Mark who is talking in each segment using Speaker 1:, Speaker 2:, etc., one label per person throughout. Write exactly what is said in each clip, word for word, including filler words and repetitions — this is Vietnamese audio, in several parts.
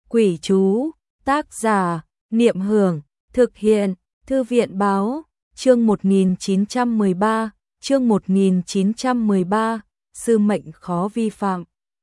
Speaker 1: Quỷ chú, tác giả, Niệm Hưởng, thực hiện, Thư viện báo, chương một nghìn chín trăm mười ba, chương một nghìn chín trăm mười ba, sư mệnh khó vi phạm.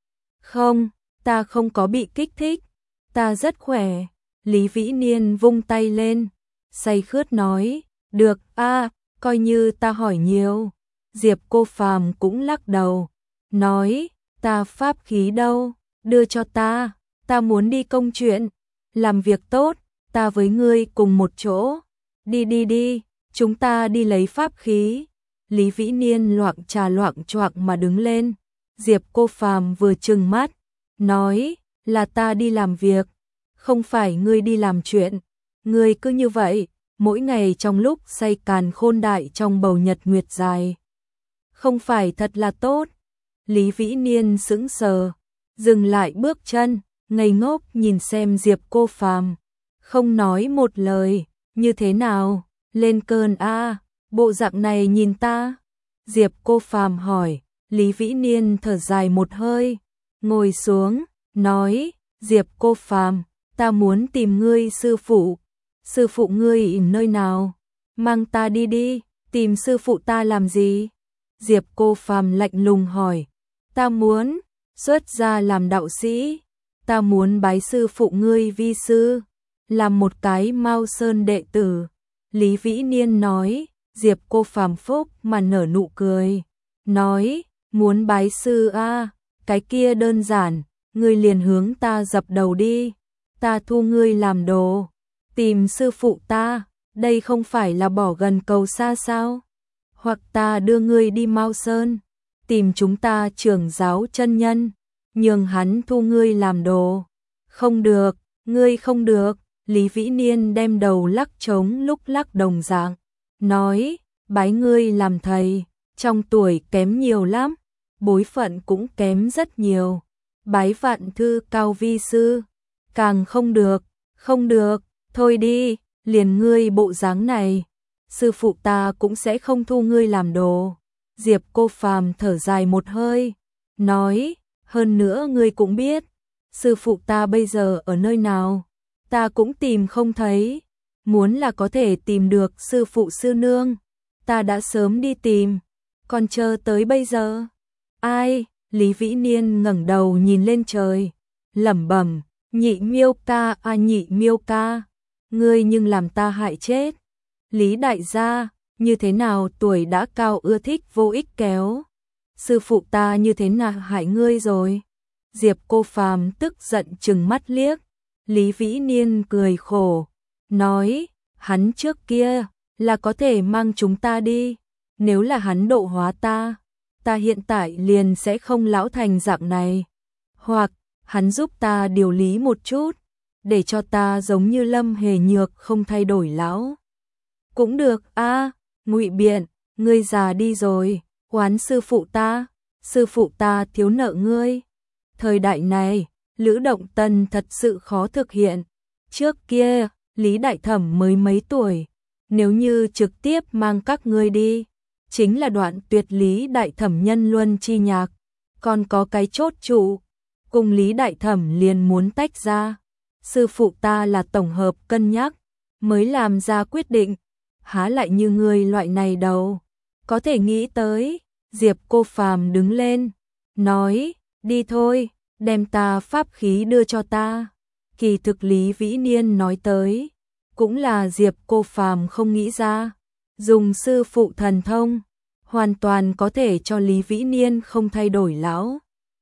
Speaker 1: Không, ta không có bị kích thích, ta rất khỏe. Lý Vĩ Niên vung tay lên, say khướt nói, được a, coi như ta hỏi nhiều. Diệp Cô Phàm cũng lắc đầu, nói, ta pháp khí đâu, đưa cho ta, ta muốn đi công chuyện, làm việc tốt, ta với ngươi cùng một chỗ. Đi đi đi, chúng ta đi lấy pháp khí. Lý Vĩ Niên loạng trà loạng choạng mà đứng lên. Diệp Cô Phàm vừa trừng mắt, nói, là ta đi làm việc, không phải ngươi đi làm chuyện. Ngươi cứ như vậy, mỗi ngày trong lúc say càn khôn đại trong bầu nhật nguyệt dài, không phải thật là tốt. Lý Vĩ Niên sững sờ, dừng lại bước chân, ngây ngốc nhìn xem Diệp Cô Phàm, không nói một lời. Như thế nào, lên cơn a, bộ dạng này nhìn ta? Diệp Cô Phàm hỏi. Lý Vĩ Niên thở dài một hơi, ngồi xuống, nói, Diệp Cô Phàm, ta muốn tìm ngươi sư phụ. Sư phụ ngươi nơi nào? Mang ta đi đi, tìm sư phụ ta làm gì? Diệp Cô Phàm lạnh lùng hỏi. Ta muốn xuất gia làm đạo sĩ, ta muốn bái sư phụ ngươi vi sư, làm một cái Mao Sơn đệ tử. Lý Vĩ Niên nói. Diệp Cô Phàm phúc mà nở nụ cười, nói, muốn bái sư a, à, cái kia đơn giản, ngươi liền hướng ta dập đầu đi, ta thu ngươi làm đồ. Tìm sư phụ ta, đây không phải là bỏ gần cầu xa sao? Hoặc ta đưa ngươi đi Mao Sơn, tìm chúng ta trưởng giáo chân nhân, nhường hắn thu ngươi làm đồ. Không được, ngươi không được. Lý Vĩ Niên đem đầu lắc trống lúc lắc đồng dạng, nói, bái ngươi làm thầy, trong tuổi kém nhiều lắm, bối phận cũng kém rất nhiều. Bái Vạn Thư Cao vi sư, càng không được, không được, thôi đi, liền ngươi bộ dáng này, sư phụ ta cũng sẽ không thu ngươi làm đồ. Diệp Cô Phàm thở dài một hơi, nói, hơn nữa ngươi cũng biết, sư phụ ta bây giờ ở nơi nào, ta cũng tìm không thấy. Muốn là có thể tìm được sư phụ sư nương, ta đã sớm đi tìm, còn chờ tới bây giờ. Ai? Lý Vĩ Niên ngẩng đầu nhìn lên trời, lẩm bẩm, Nhị Miêu ca a, Nhị Miêu ca, ngươi nhưng làm ta hại chết. Lý đại gia, như thế nào tuổi đã cao ưa thích vô ích kéo? Sư phụ ta như thế nào hại ngươi rồi? Diệp Cô Phàm tức giận trừng mắt liếc. Lý Vĩ Niên cười khổ, nói, hắn trước kia là có thể mang chúng ta đi, nếu là hắn độ hóa ta, ta hiện tại liền sẽ không lão thành dạng này. Hoặc, hắn giúp ta điều lý một chút, để cho ta giống như Lâm Hề Nhược không thay đổi lão. Cũng được a, à, ngụy biện, ngươi già đi rồi, oán sư phụ ta, sư phụ ta thiếu nợ ngươi. Thời đại này, Lữ Động Tân thật sự khó thực hiện. Trước kia, Lý Đại Thẩm mới mấy tuổi, nếu như trực tiếp mang các ngươi đi, chính là đoạn tuyệt Lý Đại Thẩm nhân luân chi nhạc. Còn có cái chốt trụ, cùng Lý Đại Thẩm liền muốn tách ra. Sư phụ ta là tổng hợp cân nhắc, mới làm ra quyết định, há lại như ngươi loại này đâu. Có thể nghĩ tới. Diệp Cô Phàm đứng lên, nói, đi thôi, đem ta pháp khí đưa cho ta. Kỳ thực Lý Vĩ Niên nói tới, cũng là Diệp Cô Phàm không nghĩ ra, dùng sư phụ thần thông, hoàn toàn có thể cho Lý Vĩ Niên không thay đổi lão.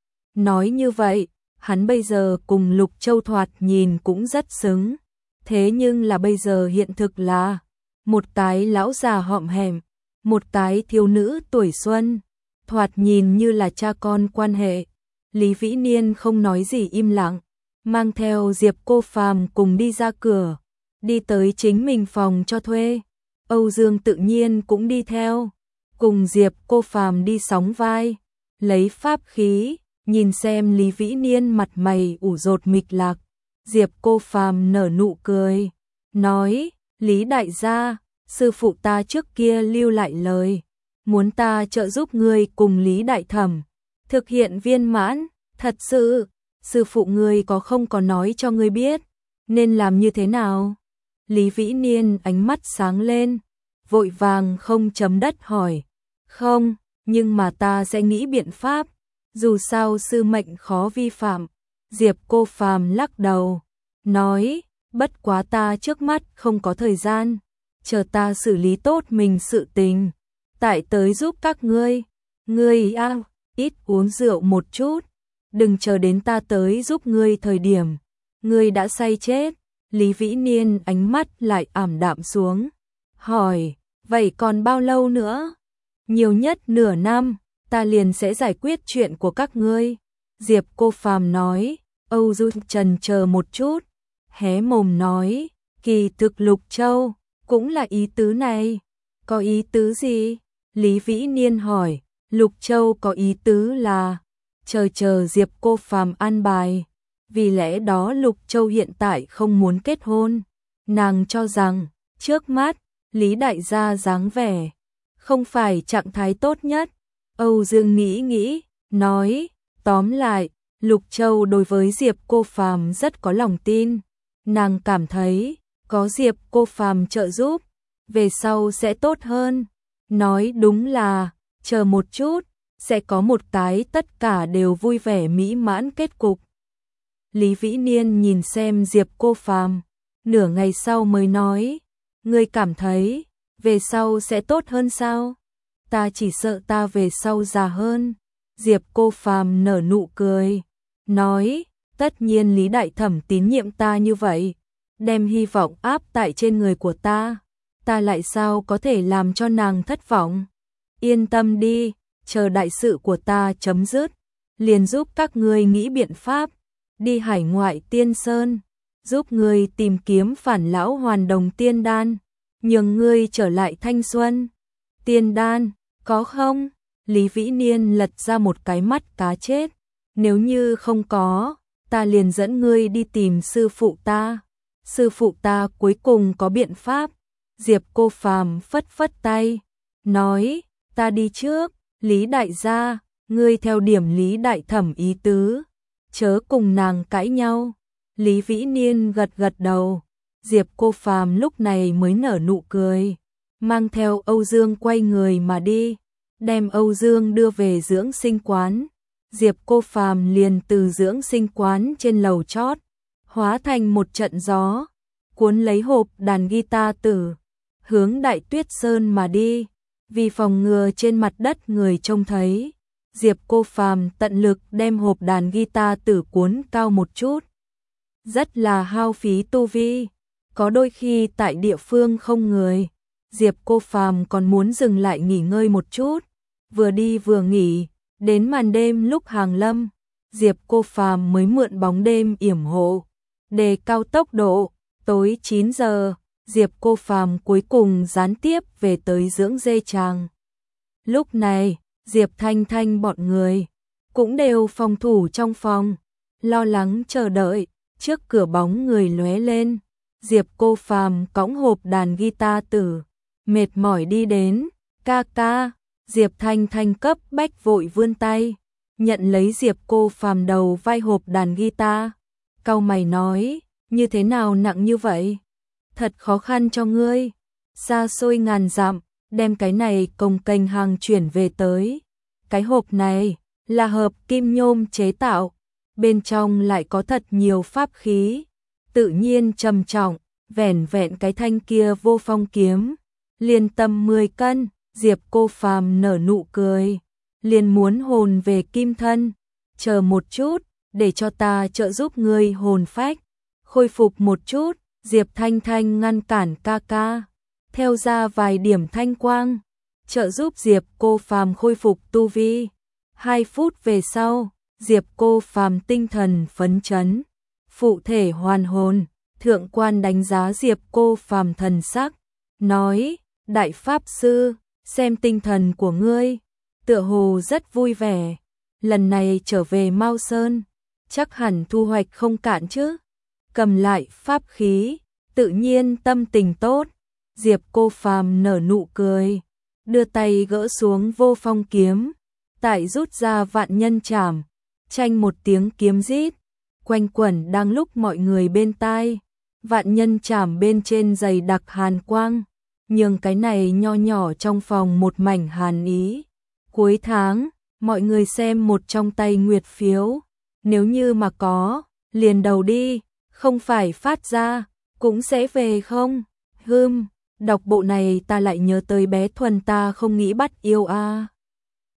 Speaker 1: Nói như vậy, hắn bây giờ cùng Lục Châu thoạt nhìn cũng rất xứng, thế nhưng là bây giờ hiện thực là, một cái lão già hõm hẻm, một cái thiếu nữ tuổi xuân, thoạt nhìn như là cha con quan hệ. Lý Vĩ Niên không nói gì im lặng, mang theo Diệp Cô Phàm cùng đi ra cửa, đi tới chính mình phòng cho thuê. Âu Dương tự nhiên cũng đi theo, cùng Diệp Cô Phàm đi sóng vai, lấy pháp khí, nhìn xem Lý Vĩ Niên mặt mày ủ rột mịch lạc. Diệp Cô Phàm nở nụ cười, nói, Lý đại gia, sư phụ ta trước kia lưu lại lời, muốn ta trợ giúp ngươi cùng Lý Đại Thẩm thực hiện viên mãn, thật sự, sư phụ ngươi có không có nói cho ngươi biết, nên làm như thế nào? Lý Vĩ Niên ánh mắt sáng lên, vội vàng không chấm đất hỏi, không, nhưng mà ta sẽ nghĩ biện pháp, dù sao sư mệnh khó vi phạm. Diệp Cô Phàm lắc đầu, nói, bất quá ta trước mắt không có thời gian, chờ ta xử lý tốt mình sự tình, tại tới giúp các ngươi. Ngươi a, ít uống rượu một chút, đừng chờ đến ta tới giúp ngươi thời điểm, ngươi đã say chết. Lý Vĩ Niên ánh mắt lại ảm đạm xuống, hỏi, vậy còn bao lâu nữa? Nhiều nhất nửa năm, ta liền sẽ giải quyết chuyện của các ngươi. Diệp Cô Phàm nói. Âu Du trần chờ một chút, hé mồm nói, kỳ thực Lục Châu cũng là ý tứ này. Có ý tứ gì? Lý Vĩ Niên hỏi. Lục Châu có ý tứ là chờ chờ Diệp Cô Phàm an bài, vì lẽ đó Lục Châu hiện tại không muốn kết hôn. Nàng cho rằng trước mắt Lý đại gia dáng vẻ không phải trạng thái tốt nhất. Âu Dương nghĩ nghĩ, nói, tóm lại, Lục Châu đối với Diệp Cô Phàm rất có lòng tin, nàng cảm thấy có Diệp Cô Phàm trợ giúp, về sau sẽ tốt hơn. Nói đúng là, chờ một chút, sẽ có một cái tất cả đều vui vẻ mỹ mãn kết cục. Lý Vĩ Niên nhìn xem Diệp Cô Phàm, nửa ngày sau mới nói, ngươi cảm thấy về sau sẽ tốt hơn sao? Ta chỉ sợ ta về sau già hơn. Diệp Cô Phàm nở nụ cười, nói, tất nhiên Lý đại thẩm tín nhiệm ta như vậy, đem hy vọng áp tại trên người của ta, ta lại sao có thể làm cho nàng thất vọng. Yên tâm đi, chờ đại sự của ta chấm dứt, liền giúp các ngươi nghĩ biện pháp, đi hải ngoại tiên sơn, giúp ngươi tìm kiếm phản lão hoàn đồng tiên đan, nhường ngươi trở lại thanh xuân. Tiên đan, có không? Lý Vĩ Niên lật ra một cái mắt cá chết, nếu như không có, ta liền dẫn ngươi đi tìm sư phụ ta. Sư phụ ta cuối cùng có biện pháp. Diệp Cô Phàm phất phất tay, nói, ta đi trước. Lý đại gia, ngươi theo điểm Lý đại thẩm ý tứ, chớ cùng nàng cãi nhau. Lý Vĩ Niên gật gật đầu. Diệp Cô Phàm lúc này mới nở nụ cười, mang theo Âu Dương quay người mà đi, đem Âu Dương đưa về dưỡng sinh quán. Diệp Cô Phàm liền từ dưỡng sinh quán trên lầu chót hóa thành một trận gió, cuốn lấy hộp đàn guitar tử, hướng Đại Tuyết Sơn mà đi. Vì phòng ngừa trên mặt đất người trông thấy, Diệp Cô Phàm tận lực đem hộp đàn guitar tử cuốn cao một chút, rất là hao phí tu vi. Có đôi khi tại địa phương không người, Diệp Cô Phàm còn muốn dừng lại nghỉ ngơi một chút. Vừa đi vừa nghỉ, đến màn đêm lúc hàng lâm, Diệp Cô Phàm mới mượn bóng đêm yểm hộ, đề cao tốc độ. Tối chín giờ, Diệp Cô Phàm cuối cùng gián tiếp về tới dưỡng dê tràng. Lúc này, Diệp Thanh Thanh bọn người cũng đều phòng thủ trong phòng, lo lắng chờ đợi. Trước cửa bóng người lóe lên, Diệp Cô Phàm cõng hộp đàn guitar tử, mệt mỏi đi đến. Ca ca. Diệp Thanh Thanh cấp bách vội vươn tay, nhận lấy Diệp Cô Phàm đầu vai hộp đàn guitar, cau mày nói, như thế nào nặng như vậy? Thật khó khăn cho ngươi. Xa xôi ngàn dặm, đem cái này cồng kềnh hàng chuyển về tới. Cái hộp này là hợp kim nhôm chế tạo, bên trong lại có thật nhiều pháp khí, tự nhiên trầm trọng, vẻn vẹn cái thanh kia vô phong kiếm, liền tầm mười cân. Diệp Cô Phàm nở nụ cười, liền muốn hồn về kim thân. Chờ một chút, để cho ta trợ giúp ngươi hồn phách khôi phục một chút. Diệp Thanh Thanh ngăn cản ca ca, theo ra vài điểm thanh quang, trợ giúp Diệp Cô Phàm khôi phục tu vi. Hai phút về sau, Diệp Cô Phàm tinh thần phấn chấn, phụ thể hoàn hồn. Thượng quan đánh giá Diệp Cô Phàm thần sắc, nói, đại pháp sư, xem tinh thần của ngươi, tựa hồ rất vui vẻ, lần này trở về Mao Sơn, chắc hẳn thu hoạch không cạn chứ. Cầm lại pháp khí, tự nhiên tâm tình tốt. Diệp Cô Phàm nở nụ cười, đưa tay gỡ xuống vô phong kiếm, tại rút ra vạn nhân trảm, tranh một tiếng kiếm rít, quanh quẩn đang lúc mọi người bên tai. Vạn nhân chảm bên trên dày đặc hàn quang, nhưng cái này nho nhỏ trong phòng một mảnh hàn ý. Cuối tháng, mọi người xem một trong tay nguyệt phiếu, nếu như mà có, liền đầu đi, không phải phát ra, cũng sẽ về không? Hừm, đọc bộ này ta lại nhớ tới bé Thuần ta không nghĩ bắt yêu a. À.